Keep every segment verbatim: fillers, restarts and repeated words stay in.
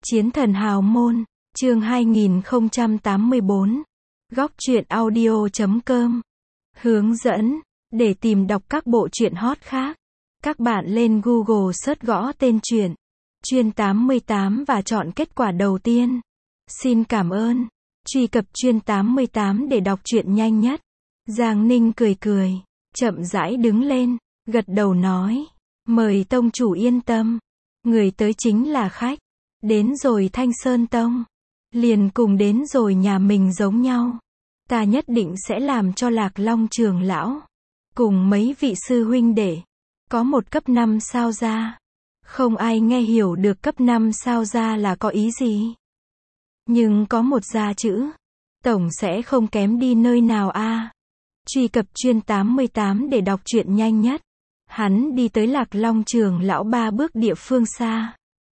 Chiến thần hào môn, chương hai nghìn không trăm tám mươi bốn. Góc truyện audio chấm com. Hướng dẫn, để tìm đọc các bộ truyện hot khác. Các bạn lên Google search gõ tên truyện Chuyên tám mươi tám và chọn kết quả đầu tiên. Xin cảm ơn. Truy cập Chuyên tám mươi tám để đọc truyện nhanh nhất. Giang Ninh cười cười, chậm rãi đứng lên, gật đầu nói, mời tông chủ yên tâm. Người tới chính là khách. Đến rồi Thanh Sơn Tông. Liền cùng đến rồi nhà mình giống nhau. Ta nhất định sẽ làm cho Lạc Long trưởng lão cùng mấy vị sư huynh đệ có một cấp năm sao ra. Không ai nghe hiểu được cấp năm sao ra là có ý gì. Nhưng có một gia chữ, tổng sẽ không kém đi nơi nào a. À. Truy cập Chuyên tám mươi tám để đọc truyện nhanh nhất. Hắn đi tới Lạc Long trưởng lão ba bước địa phương xa.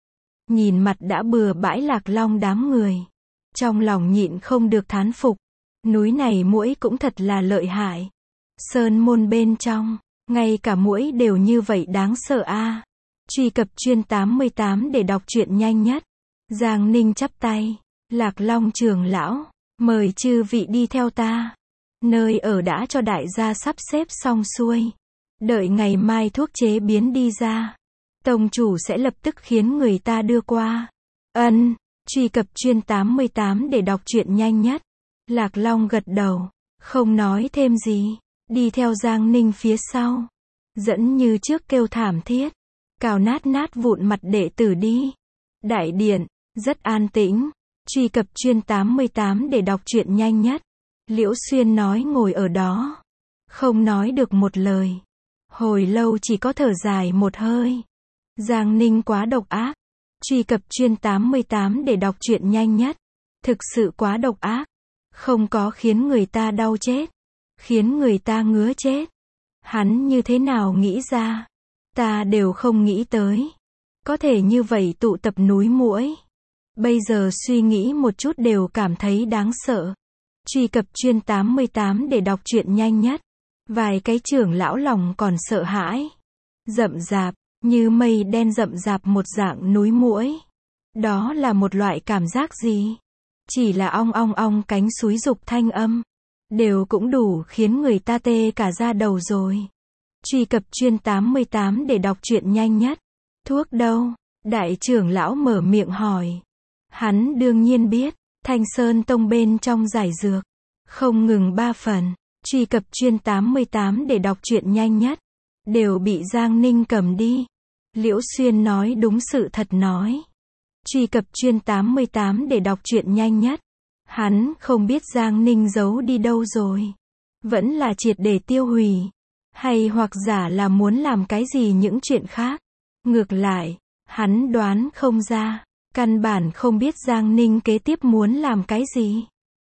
Nhìn mặt đã bừa bãi Lạc Long đám người. Trong lòng nhịn không được thán phục. Núi này muỗi cũng thật là lợi hại. Sơn môn bên trong, ngay cả muỗi đều như vậy đáng sợ a. À. Truy cập Chuyên tám mươi tám để đọc truyện nhanh nhất. Giang Ninh chắp tay. Lạc Long trưởng lão, mời chư vị đi theo ta. Nơi ở đã cho đại gia sắp xếp xong xuôi. Đợi ngày mai thuốc chế biến đi ra, tông chủ sẽ lập tức khiến người ta đưa qua. Ân, truy cập Chuyên tám mươi tám để đọc truyện nhanh nhất. Lạc Long gật đầu, không nói thêm gì, đi theo Giang Ninh phía sau. Dẫn như trước kêu thảm thiết, cào nát nát vụn mặt đệ tử đi. Đại điện, rất an tĩnh. Truy cập Chuyên tám mươi tám để đọc truyện nhanh nhất. Liễu Xuyên nói ngồi ở đó, không nói được một lời. Hồi lâu chỉ có thở dài một hơi. Giang Ninh quá độc ác. Truy cập Chuyên tám mươi tám để đọc truyện nhanh nhất. Thực sự quá độc ác. Không có khiến người ta đau chết, khiến người ta ngứa chết. Hắn như thế nào nghĩ ra? Ta đều không nghĩ tới. Có thể như vậy tụ tập núi muỗi. Bây giờ suy nghĩ một chút đều cảm thấy đáng sợ. Truy cập Chuyên tám mươi tám để đọc truyện nhanh nhất. Vài cái trưởng lão lòng còn sợ hãi. Rậm rạp, như mây đen rậm rạp một dạng núi muỗi. Đó là một loại cảm giác gì? Chỉ là ong ong ong cánh xúi dục thanh âm. Đều cũng đủ khiến người ta tê cả da đầu rồi. Truy cập Chuyên tám mươi tám để đọc truyện nhanh nhất. Thuốc đâu? Đại trưởng lão mở miệng hỏi. Hắn đương nhiên biết, Thanh Sơn Tông bên trong giải dược. Không ngừng ba phần. Truy cập Chuyên tám mươi tám để đọc truyện nhanh nhất. Đều bị Giang Ninh cầm đi. Liễu Xuyên nói đúng sự thật nói. Truy cập Chuyên tám mươi tám để đọc truyện nhanh nhất. Hắn không biết Giang Ninh giấu đi đâu rồi. Vẫn là triệt để tiêu hủy. Hay hoặc giả là muốn làm cái gì những chuyện khác. Ngược lại, hắn đoán không ra. Căn bản không biết Giang Ninh kế tiếp muốn làm cái gì.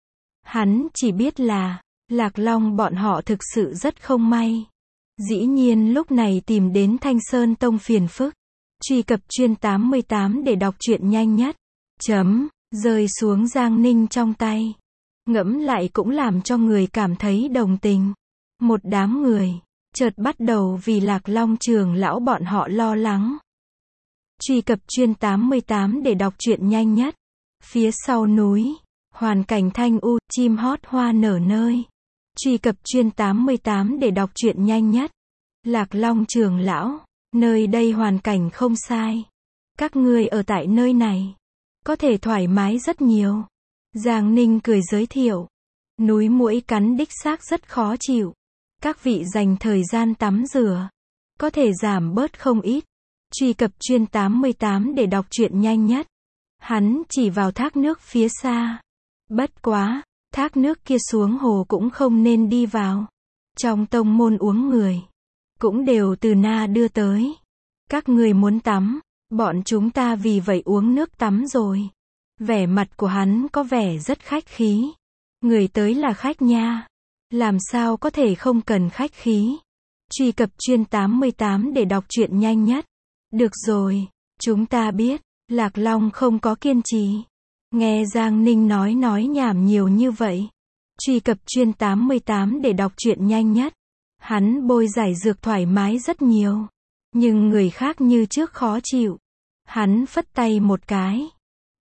Hắn chỉ biết là Lạc Long bọn họ thực sự rất không may. Dĩ nhiên lúc này tìm đến Thanh Sơn Tông phiền phức. Truy cập Chuyên tám mươi tám để đọc truyện nhanh nhất. Chấm, rơi xuống Giang Ninh trong tay. Ngẫm lại cũng làm cho người cảm thấy đồng tình. Một đám người, chợt bắt đầu vì Lạc Long trưởng lão bọn họ lo lắng. Truy cập Chuyên tám mươi tám để đọc truyện nhanh nhất. Phía sau núi, hoàn cảnh thanh u, chim hót hoa nở nơi. Truy cập Chuyên tám mươi tám để đọc truyện nhanh nhất. Lạc Long trưởng lão, nơi đây hoàn cảnh không sai. Các ngươi ở tại nơi này, có thể thoải mái rất nhiều. Giang Ninh cười giới thiệu. Núi muỗi cắn đích xác rất khó chịu. Các vị dành thời gian tắm rửa, có thể giảm bớt không ít. Truy cập Chuyên tám mươi tám để đọc truyện nhanh nhất. Hắn chỉ vào thác nước phía xa. Bất quá, thác nước kia xuống hồ cũng không nên đi vào. Trong tông môn uống người, cũng đều từ Na đưa tới. Các người muốn tắm, bọn chúng ta vì vậy uống nước tắm rồi. Vẻ mặt của hắn có vẻ rất khách khí. Người tới là khách nha. Làm sao có thể không cần khách khí. Truy cập Chuyên tám mươi tám để đọc truyện nhanh nhất. Được rồi, chúng ta biết, Lạc Long không có kiên trì. Nghe Giang Ninh nói nói nhảm nhiều như vậy. Truy cập Chuyên tám mươi tám để đọc truyện nhanh nhất. Hắn bôi giải dược thoải mái rất nhiều. Nhưng người khác như trước khó chịu. Hắn phất tay một cái.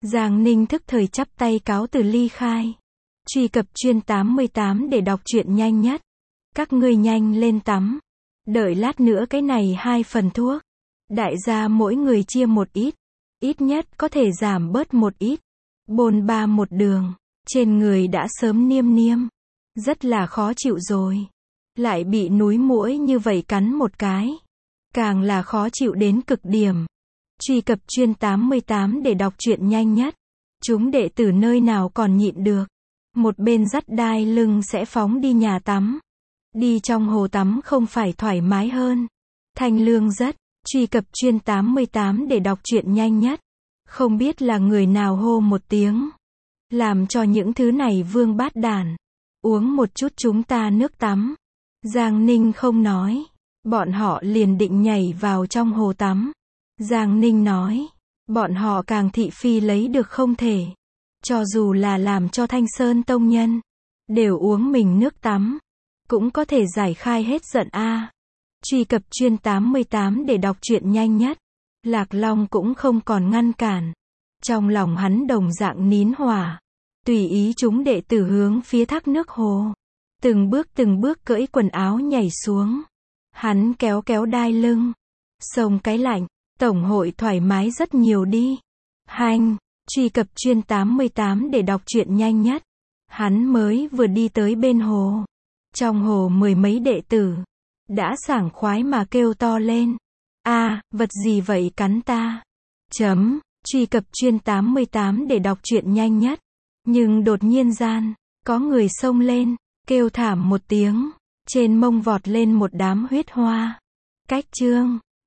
Giang Ninh thức thời chắp tay cáo từ ly khai. Truy cập chuyên tám mươi tám để đọc truyện nhanh nhất. Các ngươi nhanh lên tắm. Đợi lát nữa cái này hai phần thuốc. Đại gia mỗi người chia một ít. Ít nhất có thể giảm bớt một ít. Bồn ba một đường. Trên người đã sớm niêm niêm. Rất là khó chịu rồi. Lại bị núi muỗi như vậy cắn một cái. Càng là khó chịu đến cực điểm. Truy cập chuyên tám mươi tám để đọc truyện nhanh nhất. Chúng đệ tử nơi nào còn nhịn được. Một bên dắt đai lưng sẽ phóng đi nhà tắm. Đi trong hồ tắm không phải thoải mái hơn. Thanh lương rất. Truy cập chuyên tám mươi tám để đọc truyện nhanh nhất. Không biết là người nào hô một tiếng. Làm cho những thứ này vương bát đản. Uống một chút chúng ta nước tắm. Giang Ninh không nói. Bọn họ liền định nhảy vào trong hồ tắm. Giang Ninh nói. Bọn họ càng thị phi lấy được không thể. Cho dù là làm cho Thanh Sơn tông nhân. Đều uống mình nước tắm. Cũng có thể giải khai hết giận a. À. Truy cập chuyên tám mươi tám để đọc truyện nhanh nhất. Lạc Long cũng không còn ngăn cản. Trong lòng hắn đồng dạng nín hỏa. Tùy ý chúng đệ tử hướng phía thác nước hồ. Từng bước từng bước cởi quần áo nhảy xuống. Hắn kéo kéo đai lưng. Xông cái lạnh. Tổng hội thoải mái rất nhiều đi. Hành. Truy cập chuyên tám mươi tám để đọc truyện nhanh nhất. Hắn mới vừa đi tới bên hồ. Trong hồ mười mấy đệ tử. Đã sảng khoái mà kêu to lên. A, à, vật gì vậy cắn ta? Chấm. Truy cập chuyên tám mươi tám để đọc truyện nhanh nhất. Nhưng đột nhiên gian. Có người xông lên. Kêu thảm một tiếng. Trên mông vọt lên một đám huyết hoa. Cách chương.